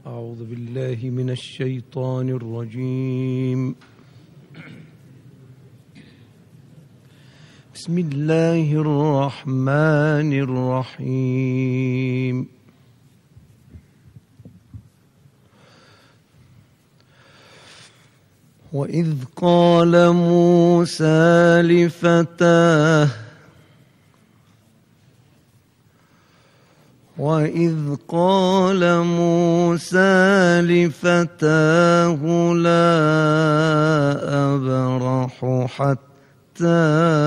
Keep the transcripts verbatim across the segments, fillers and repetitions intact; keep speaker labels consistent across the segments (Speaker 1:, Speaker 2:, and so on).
Speaker 1: أعوذ بالله من الشيطان الرجيم. بسم الله الرحمن الرحيم. وإذ قال موسى لفتاه وإذ قال موسى لفتاه لا أبرح حتى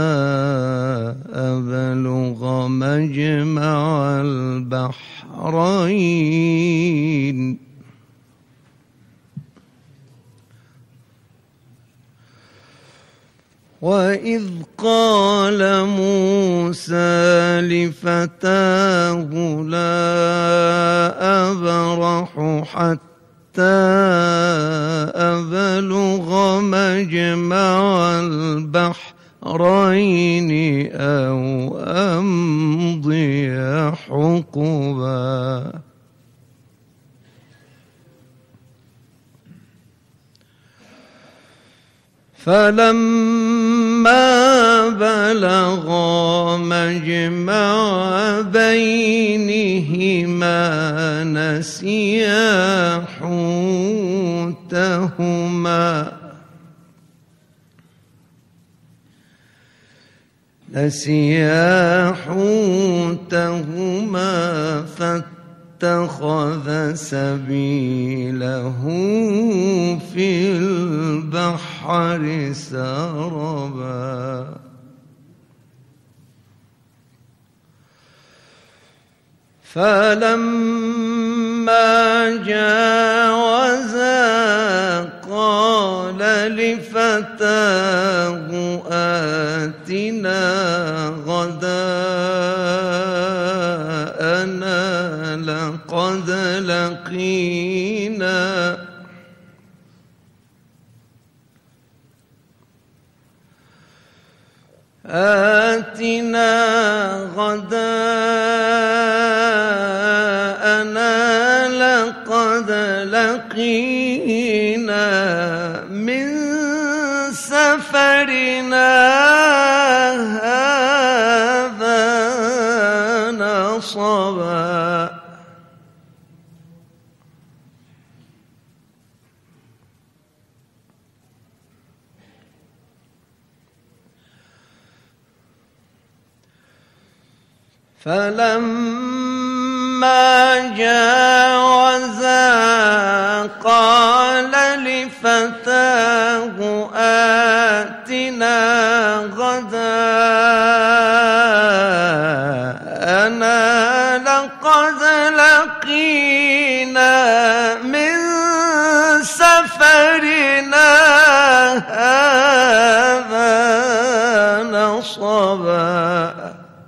Speaker 1: أبلغ مجمع البحرين وإذ قال موسى لفتاه لا أبرح حتى أبلغ مجمع البحرين أو أمضي حقبا فلما بلغا مجمع بينهما نسيا حوتهما نسيا حوتهما فاتخذ سبيله في البحر سربا فلما جاوزا قال لفتاه آتنا غداءنا لقد لقينا آتنا غداءنا لقد لقينا من سفرنا هذا نصبا فلما جاوزا قال لفتاه آتنا غداءنا لقد لقينا من سفرنا هذا نصبا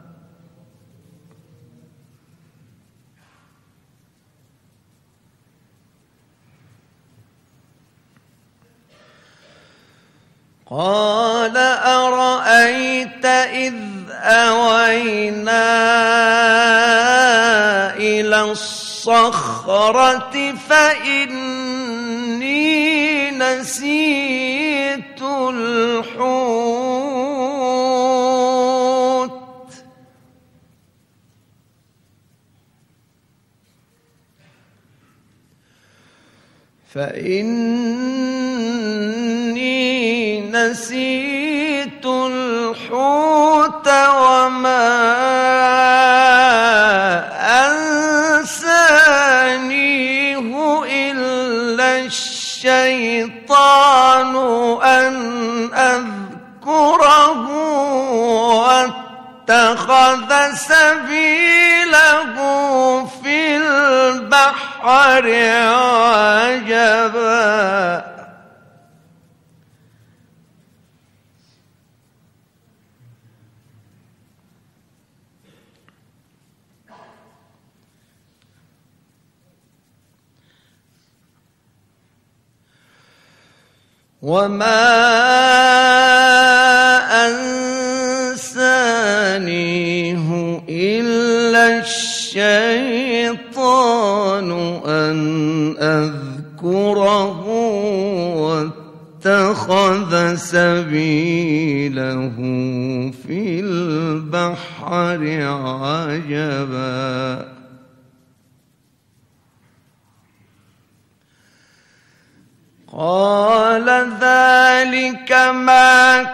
Speaker 1: قال أرأيت إذ أوينا إلى الصخرة فإني نسيت الحوت فإني نسيت الحوت وما أنسانيه إلا الشيطان أن أذكره واتخذ سبيله في البحر عجبا وما أنسانيه إلا الشيطان أن أذكره واتخذ سبيله في البحر عجبا قال ذلك ما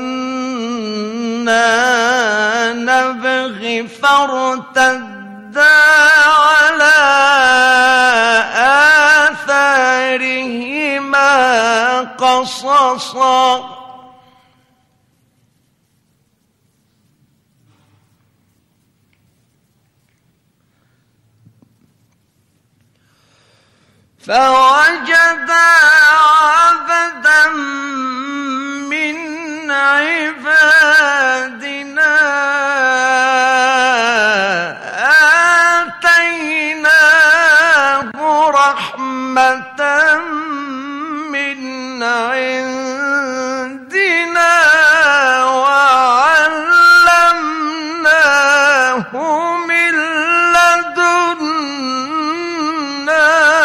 Speaker 1: كنا نبغي فارتدا على آثارهما قصصا فوجدا عبدا من عبادنا آتيناه رحمة من عندنا وعلمناه من لدنا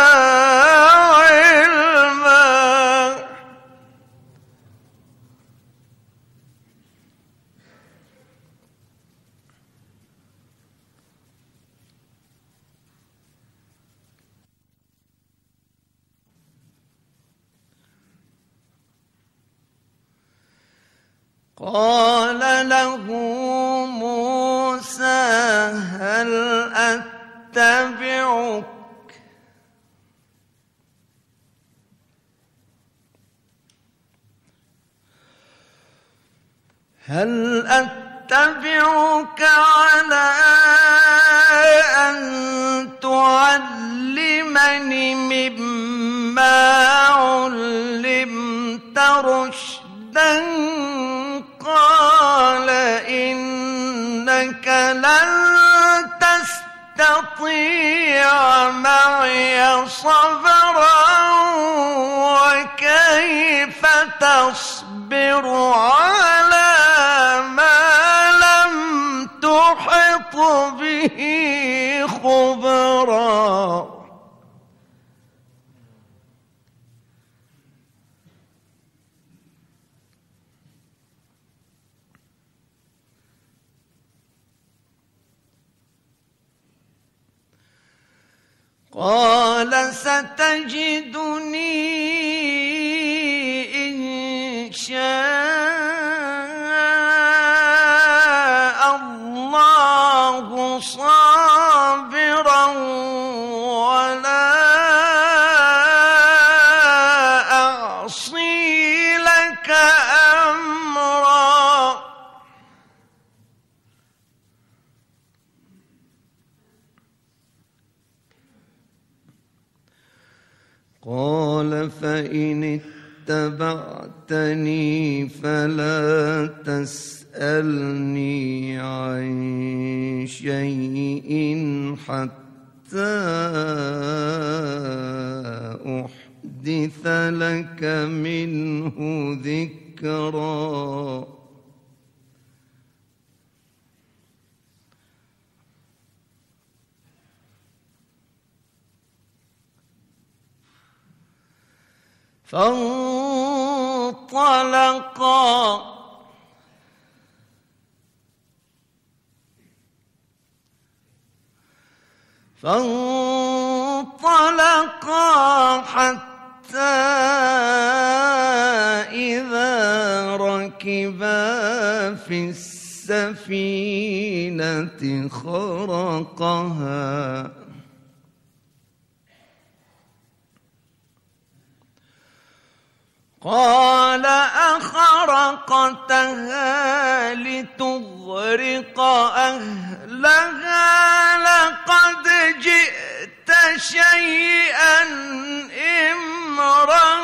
Speaker 1: قال له موسى هل أتبعك هل أتبعك على أن تعلمني مما علمت رشدا قال إنك لن تستطيع معي صبرا وكيف تصبر على ما لم تحط به خبرا قال ستجدني إن شاء الله صابرا ولا أعصي لك أمرا قال فإن اتبعتني فلا تسألني عن شيء حتى أحدث لك منه ذكرا فانطلقا فانطلقا حتى إذا ركبا في السفينة خرقها قال أخرقتها لتغرق أهلها لقد جئت شيئا إمرا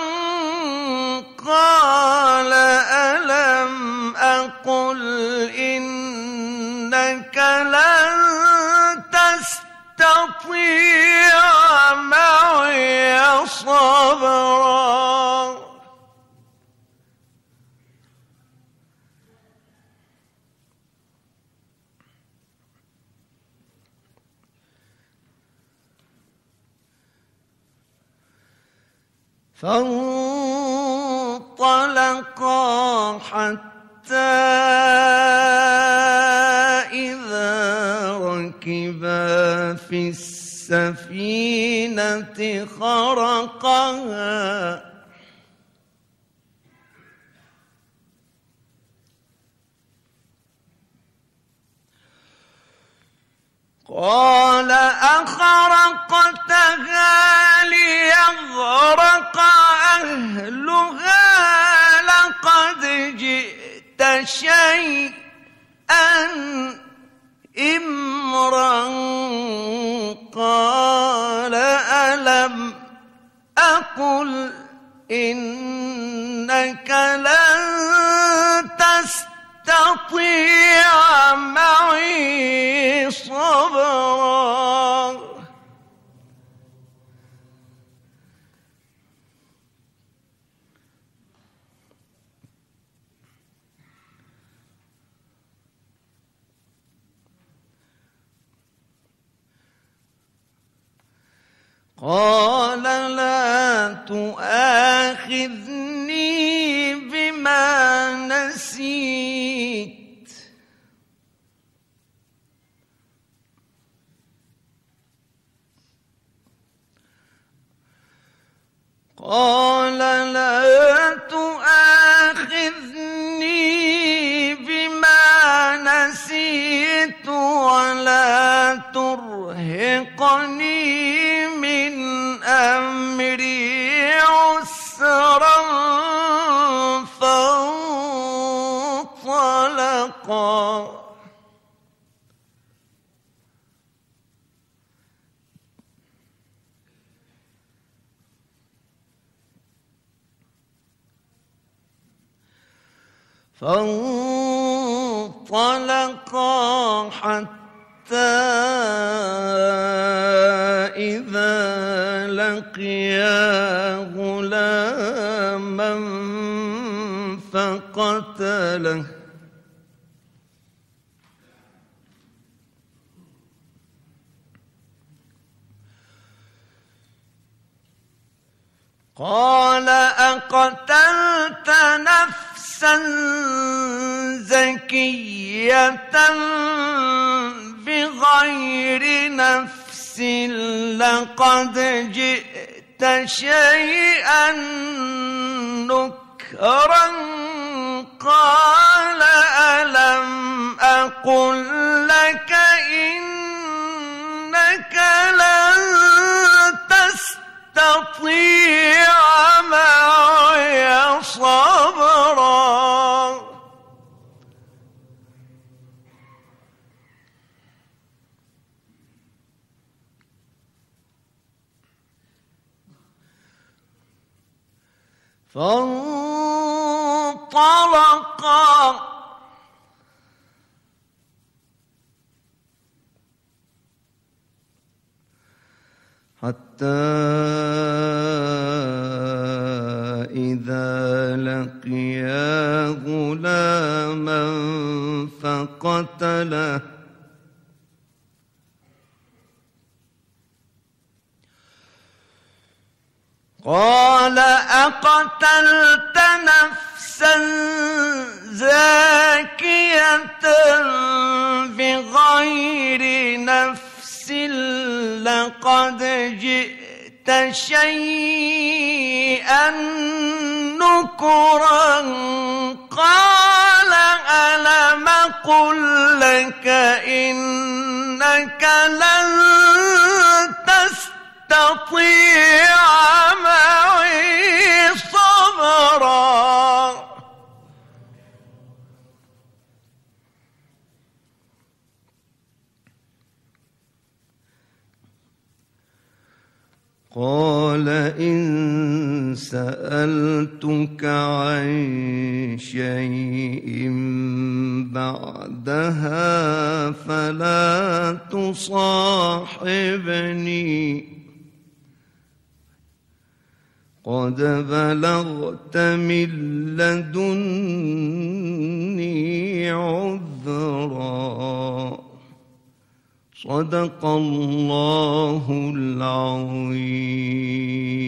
Speaker 1: قال ألم أقل إنك لن تستطيع معي صبرا فانطلقا حتى إذا ركبا في السفينة خرقها قال أخرقتها ليغرق أهلها لقد جئت شيئا إمرا قال ألم أقل إنك لن تستطيع معي صبرا قال لا تؤاخذني بما نسيت قال لا تؤاخذني بما نسيت ولا ترهقني من أمري عسرا فانطلقا فانطلقا حتى إذا لقيا غلاما فقتله قال أقتلت نفسا زكية بغير نفس لقد جئت شيئا نكرا قال ألم أقل لك إنك لن تستطيع معي صبرا فانطلقا حتى إذا لقيا غلاما فقتله قال أقتلت نفسا زاكية بغير نفس لقد جئت شيئا نكرا قال ألم أقل لك إنك لن تستطيع معي صبرا قال إن سألتك عن شيء بعدها فلا تصاحبني قد بلغت من لدني عذرا صدق الله العظيم.